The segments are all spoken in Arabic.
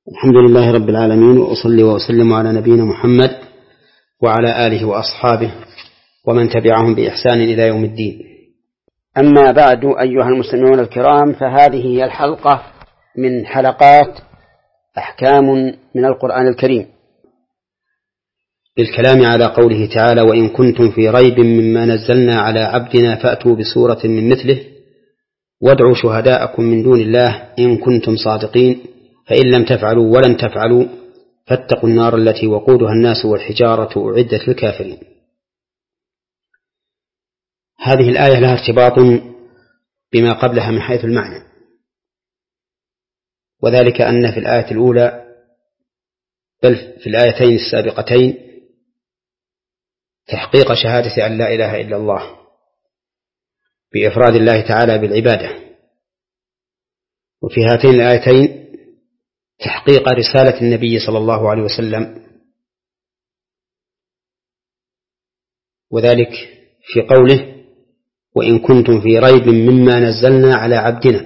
الحمد لله رب العالمين، وأصلي وأسلم على نبينا محمد وعلى آله وأصحابه ومن تبعهم بإحسان إلى يوم الدين. أما بعد، أيها المستمعون الكرام، فهذه هي الحلقة من حلقات أحكام من القرآن الكريم بالكلام على قوله تعالى: وإن كنتم في ريب مما نزلنا على عبدنا فأتوا بسورة من مثله وادعوا شهداءكم من دون الله إن كنتم صادقين فإن لم تفعلوا ولن تفعلوا فاتقوا النار التي وقودها الناس والحجارة أعدت للكافرين. هذه الآية لها ارتباط بما قبلها من حيث المعنى، وذلك أن في الآية الأولى بل في الآيتين السابقتين تحقيق شهادة أن لا إله إلا الله بإفراد الله تعالى بالعبادة، وفي هاتين الآيتين تحقيق رسالة النبي صلى الله عليه وسلم، وذلك في قوله: وإن كنتم في ريب مما نزلنا على عبدنا.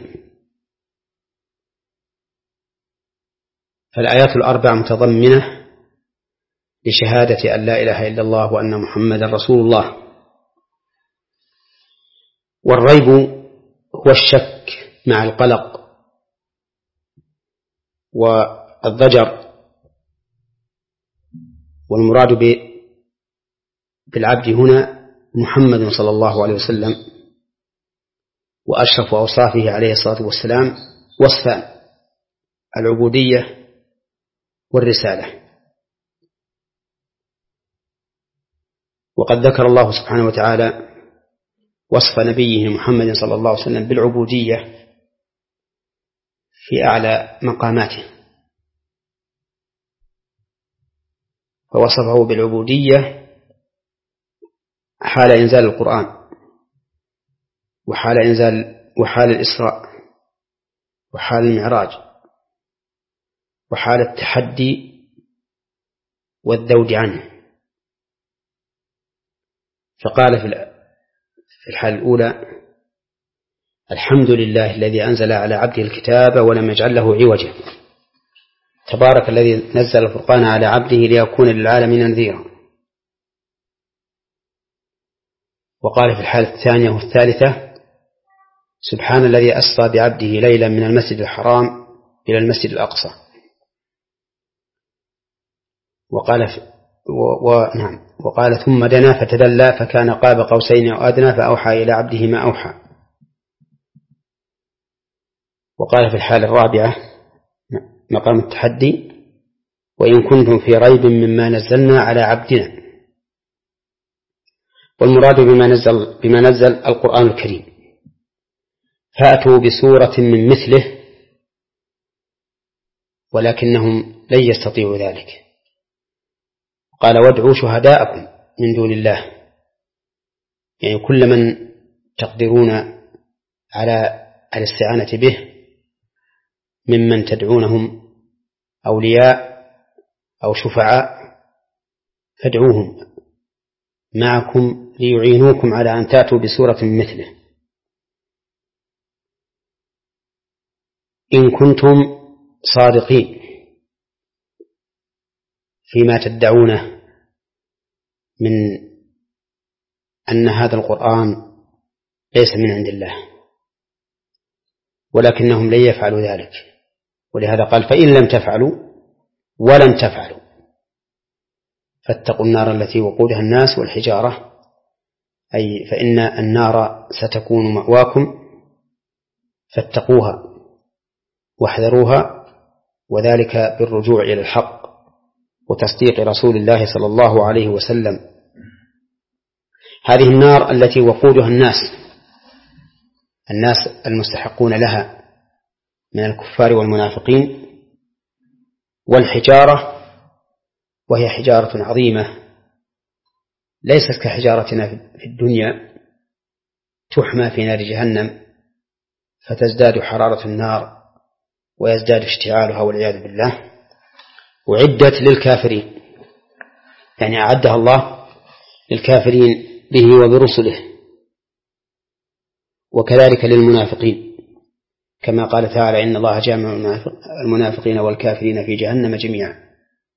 فالآيات الأربع متضمنة لشهادة أن لا إله إلا الله وأن محمدا رسول الله. والريب هو الشك مع القلق والضجر، والمراد بالعبد هنا محمد صلى الله عليه وسلم، وأشرف أوصافه عليه الصلاة والسلام وصفان: العبودية والرسالة. وقد ذكر الله سبحانه وتعالى وصف نبيه محمد صلى الله عليه وسلم بالعبودية في أعلى مقاماته، فوصفه بالعبودية حال إنزال القرآن، وحال الإسراء، وحال المعراج، وحال التحدي والذود عنه. فقال في الحال الأولى: الحمد لله الذي أنزل على عبده الكتاب ولم يجعل له عوجا، تبارك الذي نزل الفرقان على عبده ليكون للعالمين نذيرا. وقال في الحالة الثانية والثالثة: سبحان الذي أسرى بعبده ليلا من المسجد الحرام إلى المسجد الأقصى. وقال ثم دنا فتدلى فكان قاب قوسين أو أدنى فأوحى إلى عبده ما أوحى. وقال في الحالة الرابعة مقام التحدي: وإن كنتم في ريب مما نزلنا على عبدنا. والمراد بما نزل القرآن الكريم، فأتوا بسورة من مثله، ولكنهم لن يستطيعوا ذلك. قال: وادعوا شهداءكم من دون الله، يعني كل من تقدرون على الاستعانة به ممن تدعونهم أولياء أو شفعاء فادعوهم معكم ليعينوكم على أن تأتوا بسورة مثله إن كنتم صادقين فيما تدعونه من أن هذا القرآن ليس من عند الله، ولكنهم لن يفعلوا ذلك. ولهذا قال: فإن لم تفعلوا ولن تفعلوا فاتقوا النار التي وقودها الناس والحجارة، أي فإن النار ستكون مأواكم فاتقوها واحذروها، وذلك بالرجوع إلى الحق وتصديق رسول الله صلى الله عليه وسلم. هذه النار التي وقودها الناس المستحقون لها من الكفار والمنافقين، والحجارة وهي حجارة عظيمة ليست كحجارتنا في الدنيا تحمى في نار جهنم فتزداد حرارة النار ويزداد اشتعالها والعياذ بالله. وعدت للكافرين، يعني أعدها الله للكافرين به وبرسله، وكذلك للمنافقين كما قال تعالى إن الله جامع المنافقين والكافرين في جهنم جميعا.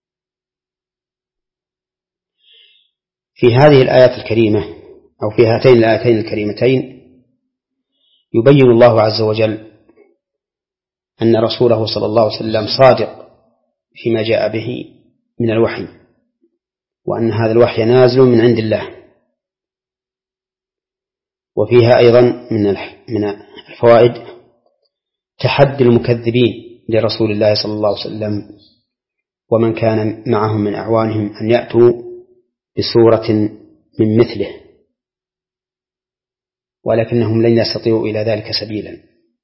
في هذه الآيات الكريمة أو في هاتين الآيتين الكريمتين يبين الله عز وجل أن رسوله صلى الله عليه وسلم صادق فيما جاء به من الوحي، وأن هذا الوحي نازل من عند الله. وفيها أيضا من الفوائد تحدي المكذبين لرسول الله صلى الله عليه وسلم ومن كان معهم من أعوانهم أن يأتوا بسورة من مثله، ولكنهم لن يستطيعوا إلى ذلك سبيلا.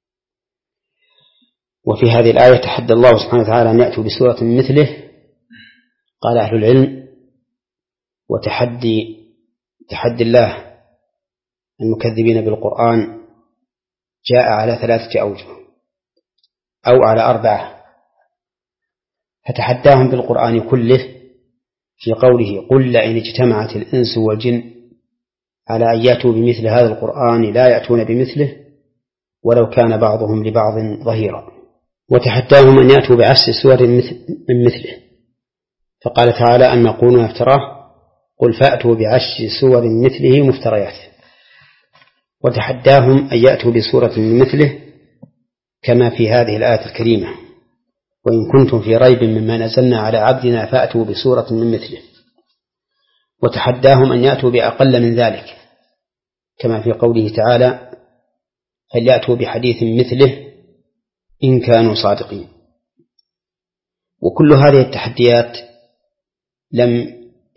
وفي هذه الآية تحدى الله سبحانه وتعالى أن يأتوا بسورة من مثله. قال أهل العلم وتحدي الله المكذبين بالقرآن جاء على 3 أوجه أو على 4. فتحداهم بالقرآن كله في قوله قل لئن اجتمعت الإنس والجن على أن يأتوا بمثل هذا القرآن لا يأتون بمثله ولو كان بعضهم لبعض ظهيرا. وتحداهم أن يأتوا بعشر سور من مثله، فقال تعالى أن يقولون افتراه قل فأتوا بعشر سور مثله مفتريات. وتحداهم أن يأتوا بسورة من مثله كما في هذه الآية الكريمة وإن كنتم في ريب مما نزلنا على عبدنا فأتوا بسورة من مثله. وتحداهم أن يأتوا بأقل من ذلك كما في قوله تعالى فليأتوا بحديث مثله إن كانوا صادقين. وكل هذه التحديات لم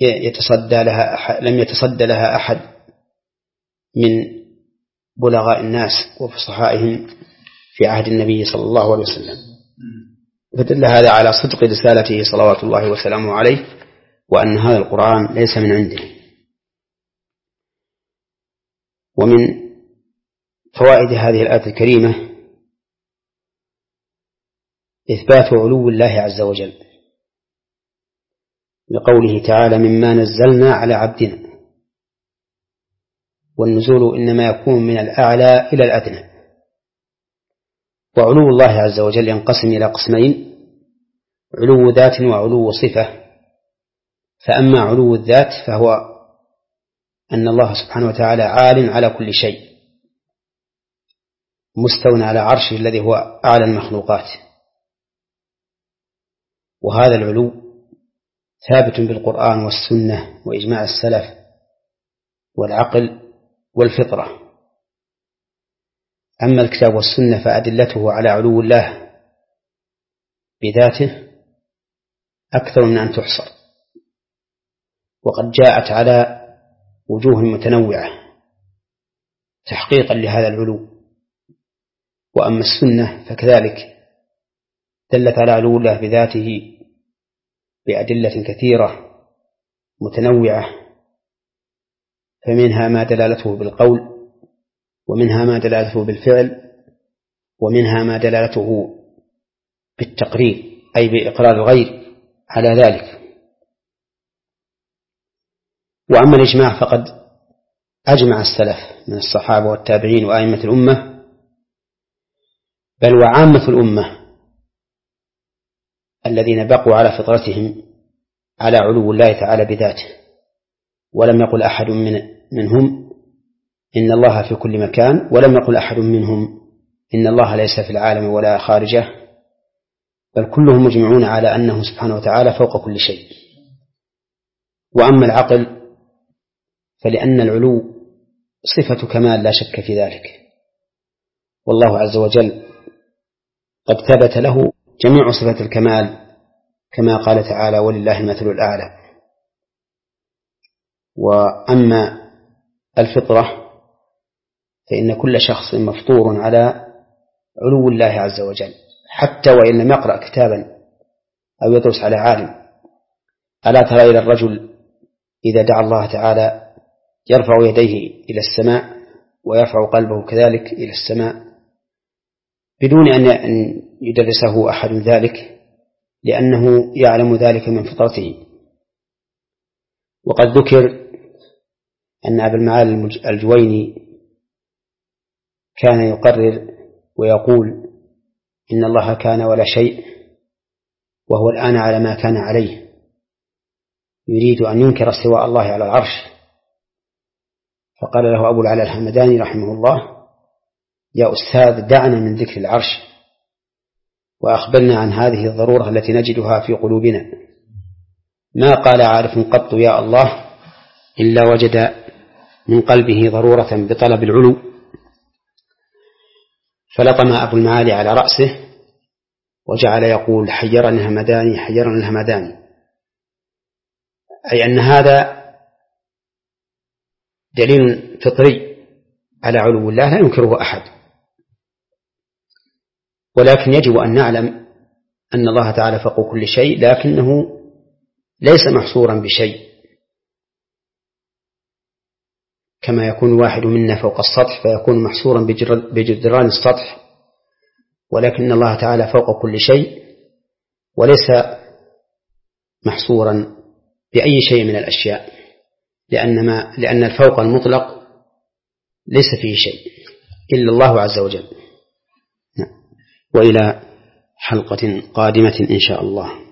يتصدى لها أحد من بلغاء الناس وفصحائهم في عهد النبي صلى الله عليه وسلم، فدل هذا على صدق رسالته صلوات الله وسلامه عليه وأن هذا القرآن ليس من عنده. ومن فوائد هذه الآية الكريمة إثبات علو الله عز وجل لقوله تعالى مما نزلنا على عبدنا، والنزول إنما يكون من الأعلى إلى الأدنى. وعلو الله عز وجل ينقسم إلى قسمين: علو ذات وعلو صفة. فأما علو الذات فهو أن الله سبحانه وتعالى عال على كل شيء مستوى على عرشه الذي هو أعلى المخلوقات، وهذا العلو ثابت بالقرآن والسنة وإجماع السلف والعقل والفطرة. أما الكتاب والسنة فأدلته على علو الله بذاته أكثر من أن تحصر، وقد جاءت على وجوه متنوعة تحقيقا لهذا العلو. وأما السنة فكذلك دلت على علو الله بذاته بأدلة كثيرة متنوعة، فمنها ما دلالته بالقول، ومنها ما دلالته بالفعل، ومنها ما دلالته بالتقرير أي بإقرار الغير على ذلك. وأما الإجماع فقد أجمع السلف من الصحابة والتابعين وأئمة الأمة بل وعامة الأمة الذين بقوا على فطرتهم على علو الله تعالى بذاته، ولم يقل أحد منهم إن الله في كل مكان، ولم يقل أحد منهم إن الله ليس في العالم ولا خارجه، بل كلهم مجمعون على أنه سبحانه وتعالى فوق كل شيء. وأما العقل فلأن العلو صفة كمال لا شك في ذلك، والله عز وجل قد ثبت له جميع صفات الكمال كما قال تعالى ولله المثل الأعلى. وأما الفطرة فإن كل شخص مفطور على علو الله عز وجل حتى وإن لم يقرأ كتابا أو يدرس على عالم. ألا ترى إلى الرجل إذا دعا الله تعالى يرفع يديه إلى السماء ويرفع قلبه كذلك إلى السماء بدون أن يدرسه أحد ذلك، لأنه يعلم ذلك من فطرته. وقد ذكر أن أبا المعالي الجويني كان يقرر ويقول إن الله كان ولا شيء وهو الآن على ما كان عليه، يريد أن ينكر استواء الله على العرش. فقال له أبو العلاء الحمداني رحمه الله: يا أستاذ، دعنا من ذكر العرش وأخبرنا عن هذه الضرورة التي نجدها في قلوبنا. ما قال عارف قط يا الله إلا وجد من قلبه ضرورة بطلب العلو. فلطم أبو المعالي على رأسه وجعل يقول: حيرني الهمداني، حيرني الهمداني، أي أن هذا دليل فطري على علو الله لا ينكره أحد، ولكن يجب أن نعلم أن الله تعالى فوق كل شيء، لكنه ليس محصورا بشيء، كما يكون الواحد منا فوق السطح فيكون محصورا بجدران السطح، ولكن الله تعالى فوق كل شيء وليس محصورا بأي شيء من الأشياء، لأن الفوق المطلق ليس فيه شيء إلا الله عز وجل. وإلى حلقة قادمة إن شاء الله.